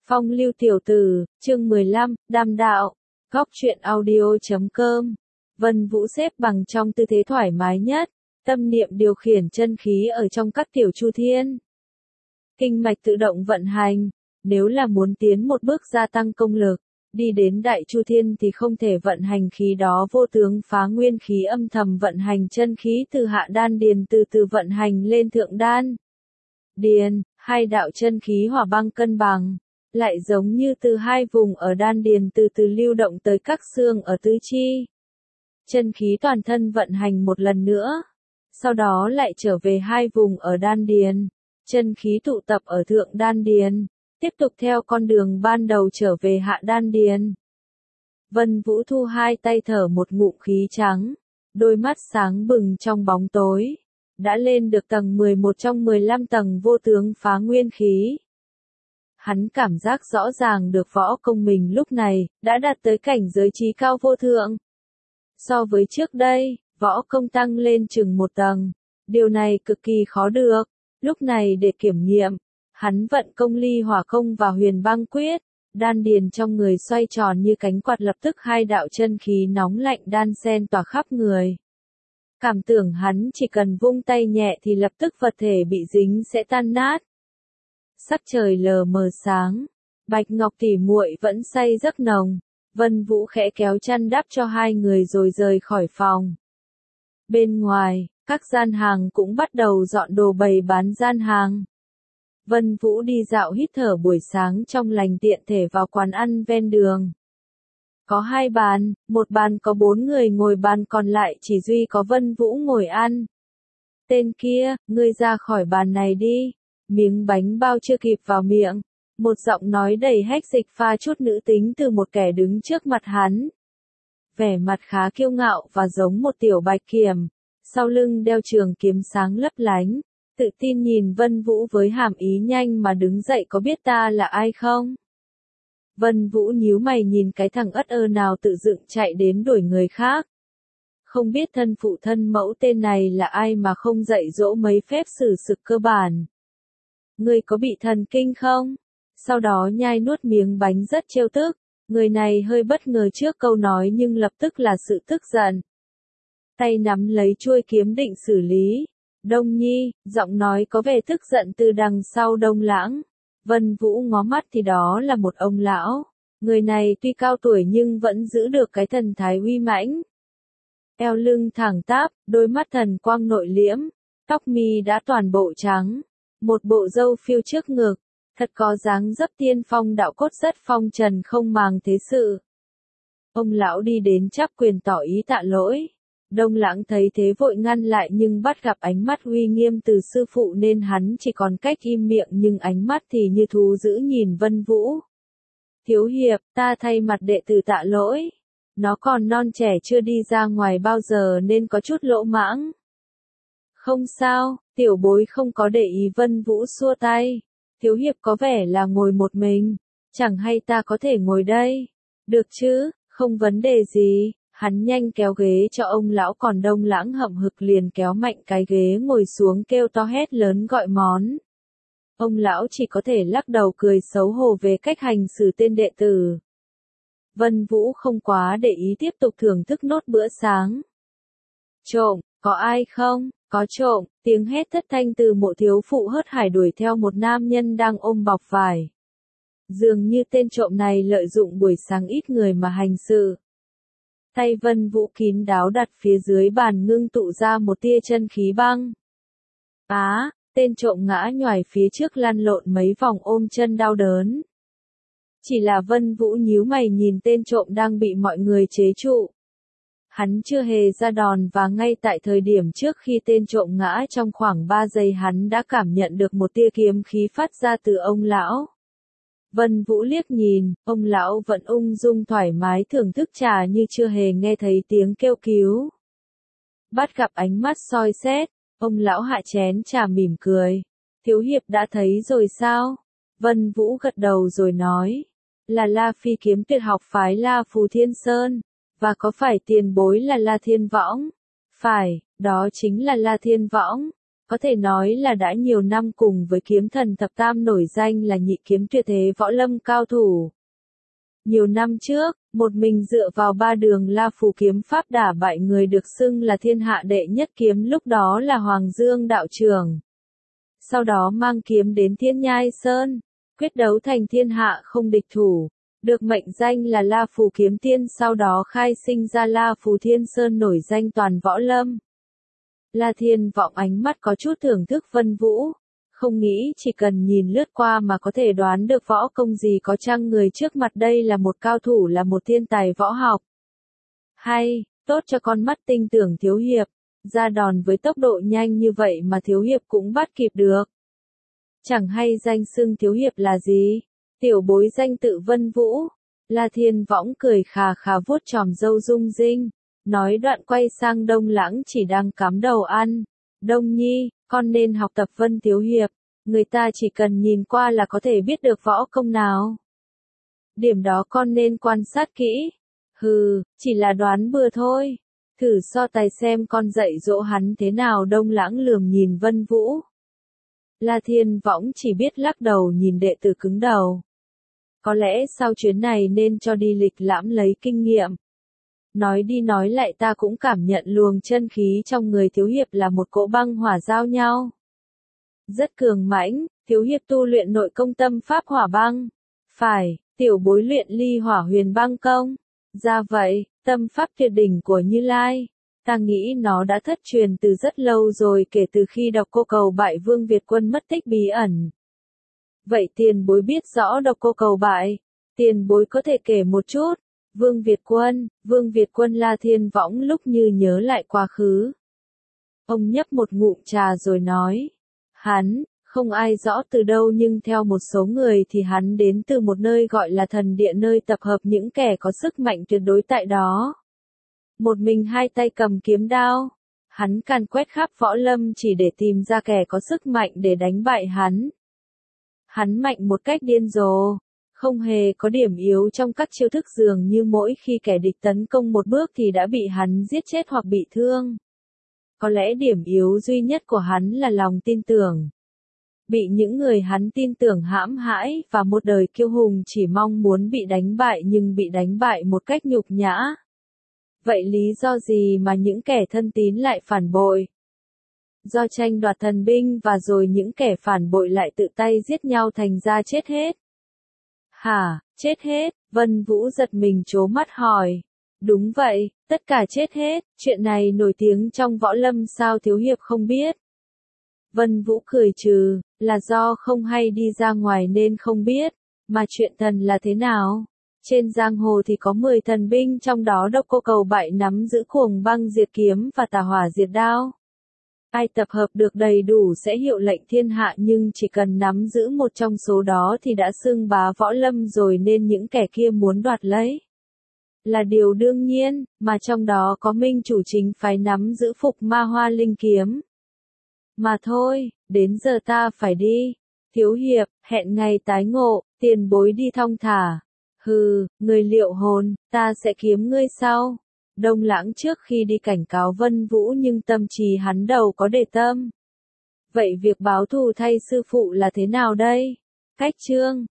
Phong lưu tiểu tử, chương 15, đàm đạo, góc truyện audio.com. Vân Vũ xếp bằng trong tư thế thoải mái nhất, tâm niệm điều khiển chân khí ở trong các tiểu chu thiên. Kinh mạch tự động vận hành, nếu là muốn tiến một bước gia tăng công lực, đi đến đại chu thiên thì không thể vận hành khí đó vô tướng phá nguyên khí âm thầm vận hành chân khí từ hạ đan điền từ từ vận hành lên thượng đan. Điền, hai đạo chân khí hỏa băng cân bằng, lại giống như từ hai vùng ở đan điền từ từ lưu động tới các xương ở tứ chi. Chân khí toàn thân vận hành một lần nữa, sau đó lại trở về hai vùng ở đan điền, chân khí tụ tập ở thượng đan điền, tiếp tục theo con đường ban đầu trở về hạ đan điền. Vân Vũ thu hai tay thở một ngụm khí trắng, đôi mắt sáng bừng trong bóng tối, đã lên được tầng 11 trong 15 tầng vô tướng phá nguyên khí. Hắn cảm giác rõ ràng được võ công mình lúc này, đã đạt tới cảnh giới trí cao vô thượng. So với trước đây, võ công tăng lên chừng một tầng, điều này cực kỳ khó được. Lúc này để kiểm nghiệm, hắn vận công ly hỏa công và huyền băng quyết, đan điền trong người xoay tròn như cánh quạt, lập tức hai đạo chân khí nóng lạnh đan xen tỏa khắp người. Cảm tưởng hắn chỉ cần vung tay nhẹ thì lập tức vật thể bị dính sẽ tan nát. Sắc trời lờ mờ sáng, Bạch Ngọc tỉ muội vẫn say giấc nồng, Vân Vũ khẽ kéo chăn đắp cho hai người rồi rời khỏi phòng. Bên ngoài, các gian hàng cũng bắt đầu dọn đồ bày bán gian hàng. Vân Vũ đi dạo hít thở buổi sáng trong lành, tiện thể vào quán ăn ven đường. Có hai bàn, một bàn có 4 người ngồi, bàn còn lại chỉ duy có Vân Vũ ngồi ăn. Tên kia, ngươi ra khỏi bàn này đi. Miếng bánh bao chưa kịp vào miệng, một giọng nói đầy hách dịch pha chút nữ tính từ một kẻ đứng trước mặt hắn. Vẻ mặt khá kiêu ngạo và giống một tiểu bạch kiểm, sau lưng đeo trường kiếm sáng lấp lánh, tự tin nhìn Vân Vũ với hàm ý nhanh mà đứng dậy, có biết ta là ai không? Vân Vũ nhíu mày nhìn cái thằng ất ơ nào tự dựng chạy đến đuổi người khác. Không biết thân phụ thân mẫu tên này là ai mà không dạy dỗ mấy phép xử sự cơ bản. Ngươi có bị thần kinh không? Sau đó nhai nuốt miếng bánh rất trêu tức. Người này hơi bất ngờ trước câu nói nhưng lập tức là sự tức giận. Tay nắm lấy chuôi kiếm định xử lý. Đông Nhi, giọng nói có vẻ tức giận từ đằng sau Đông Lãng. Vân Vũ ngó mắt thì đó là một ông lão. Người này tuy cao tuổi nhưng vẫn giữ được cái thần thái uy mãnh. Eo lưng thẳng tắp, đôi mắt thần quang nội liễm, tóc mi đã toàn bộ trắng. Một bộ râu phiêu trước ngực, thật có dáng dấp tiên phong đạo cốt, rất phong trần không màng thế sự. Ông lão đi đến chắp quyền tỏ ý tạ lỗi. Đông Lãng thấy thế vội ngăn lại nhưng bắt gặp ánh mắt uy nghiêm từ sư phụ nên hắn chỉ còn cách im miệng, nhưng ánh mắt thì như thú dữ nhìn Vân Vũ. Thiếu hiệp, ta thay mặt đệ tử tạ lỗi. Nó còn non trẻ chưa đi ra ngoài bao giờ nên có chút lỗ mãng. Không sao, tiểu bối không có để ý. Vân Vũ xua tay. Thiếu hiệp có vẻ là ngồi một mình, chẳng hay ta có thể ngồi đây? Được chứ, không vấn đề gì. Hắn nhanh kéo ghế cho ông lão, còn Đông Lãng hậm hực liền kéo mạnh cái ghế ngồi xuống, kêu to hét lớn gọi món. Ông lão chỉ có thể lắc đầu cười xấu hổ về cách hành xử tên đệ tử. Vân Vũ không quá để ý, tiếp tục thưởng thức nốt bữa sáng. Trộm, có ai không? Có trộm, tiếng hét thất thanh từ mộ thiếu phụ hớt hải đuổi theo một nam nhân đang ôm bọc vải. Dường như tên trộm này lợi dụng buổi sáng ít người mà hành sự. Tay Vân Vũ kín đáo đặt phía dưới bàn, ngưng tụ ra một tia chân khí băng. Tên trộm ngã nhoài phía trước, lăn lộn mấy vòng ôm chân đau đớn. Chỉ là Vân Vũ nhíu mày nhìn tên trộm đang bị mọi người chế trụ. Hắn chưa hề ra đòn, và ngay tại thời điểm trước khi tên trộm ngã, trong khoảng 3 giây hắn đã cảm nhận được một tia kiếm khí phát ra từ ông lão. Vân Vũ liếc nhìn, ông lão vẫn ung dung thoải mái thưởng thức trà như chưa hề nghe thấy tiếng kêu cứu. Bắt gặp ánh mắt soi xét, ông lão hạ chén trà mỉm cười. Thiếu hiệp đã thấy rồi sao? Vân Vũ gật đầu rồi nói. Là La Phi kiếm tuyệt học phái La Phù Thiên Sơn. Và có phải tiền bối là La Thiên Võng? Phải, đó chính là La Thiên Võng. Có thể nói là đã nhiều năm cùng với kiếm thần thập tam nổi danh là nhị kiếm tuyệt thế võ lâm cao thủ. Nhiều năm trước, một mình dựa vào ba đường La Phù kiếm pháp đả bại người được xưng là thiên hạ đệ nhất kiếm lúc đó là Hoàng Dương đạo trưởng. Sau đó mang kiếm đến Thiên Nhai Sơn, quyết đấu thành thiên hạ không địch thủ, được mệnh danh là La Phù kiếm tiên, sau đó khai sinh ra La Phù Thiên Sơn nổi danh toàn võ lâm. La Thiên Vọng ánh mắt có chút thưởng thức Vân Vũ, không nghĩ chỉ cần nhìn lướt qua mà có thể đoán được võ công gì có chăng người trước mặt đây là một cao thủ, là một thiên tài võ học. Hay, tốt cho con mắt tinh tưởng thiếu hiệp, ra đòn với tốc độ nhanh như vậy mà thiếu hiệp cũng bắt kịp được. Chẳng hay danh xưng thiếu hiệp là gì? Tiểu bối danh tự Vân Vũ. La Thiên Võng cười khà khà vuốt chòm râu rung rinh, nói đoạn quay sang Đông Lãng chỉ đang cắm đầu ăn. Đông Nhi, con nên học tập Vân thiếu hiệp, người ta chỉ cần nhìn qua là có thể biết được võ công nào. Điểm đó con nên quan sát kỹ. Hừ, chỉ là đoán bừa thôi. Thử so tài xem con dạy dỗ hắn thế nào. Đông Lãng lườm nhìn Vân Vũ. La Thiên Võng chỉ biết lắc đầu nhìn đệ tử cứng đầu. Có lẽ sau chuyến này nên cho đi lịch lãm lấy kinh nghiệm. Nói đi nói lại ta cũng cảm nhận luồng chân khí trong người thiếu hiệp là một cỗ băng hỏa giao nhau. Rất cường mãnh, thiếu hiệp tu luyện nội công tâm pháp hỏa băng. Phải, tiểu bối luyện ly hỏa huyền băng công. Ra vậy, tâm pháp tuyệt đỉnh của Như Lai. Ta nghĩ nó đã thất truyền từ rất lâu rồi, kể từ khi Độc Cô Cầu bại Vương Việt Quân mất tích bí ẩn. Vậy tiền bối biết rõ Độc Cô Cầu bại, tiền bối có thể kể một chút. Vương Việt Quân. La Thiên Võng lúc như nhớ lại quá khứ. Ông nhấp một ngụm trà rồi nói, hắn, không ai rõ từ đâu nhưng theo một số người thì hắn đến từ một nơi gọi là thần địa, nơi tập hợp những kẻ có sức mạnh tuyệt đối tại đó. Một mình hai tay cầm kiếm đao, hắn càn quét khắp võ lâm chỉ để tìm ra kẻ có sức mạnh để đánh bại hắn. Hắn mạnh một cách điên rồ, không hề có điểm yếu trong các chiêu thức, dường như mỗi khi kẻ địch tấn công một bước thì đã bị hắn giết chết hoặc bị thương. Có lẽ điểm yếu duy nhất của hắn là lòng tin tưởng. Bị những người hắn tin tưởng hãm hãi và một đời kiêu hùng chỉ mong muốn bị đánh bại, nhưng bị đánh bại một cách nhục nhã. Vậy lý do gì mà những kẻ thân tín lại phản bội? Do tranh đoạt thần binh và rồi những kẻ phản bội lại tự tay giết nhau thành ra chết hết. Hả, chết hết? Vân Vũ giật mình trố mắt hỏi. Đúng vậy, tất cả chết hết, chuyện này nổi tiếng trong võ lâm sao thiếu hiệp không biết? Vân Vũ cười trừ, là do không hay đi ra ngoài nên không biết, mà chuyện thần là thế nào? Trên giang hồ thì có 10 thần binh, trong đó Độc Cô Cầu bại nắm giữ Cuồng Băng Diệt Kiếm và Tà Hỏa Diệt Đao. Ai tập hợp được đầy đủ sẽ hiệu lệnh thiên hạ, nhưng chỉ cần nắm giữ một trong số đó thì đã xưng bá võ lâm rồi, nên những kẻ kia muốn đoạt lấy là điều đương nhiên, mà trong đó có minh chủ chính phái nắm giữ Phục Ma Hoa Linh Kiếm. Mà thôi, đến giờ ta phải đi. Thiếu hiệp, hẹn ngày tái ngộ, tiền bối đi thong thả. Hừ, người liệu hồn, ta sẽ kiếm ngươi sau. Đông Lãng trước khi đi cảnh cáo Vân Vũ, nhưng tâm trí hắn đầu có để tâm. Vậy việc báo thù thay sư phụ là thế nào đây? Cách chương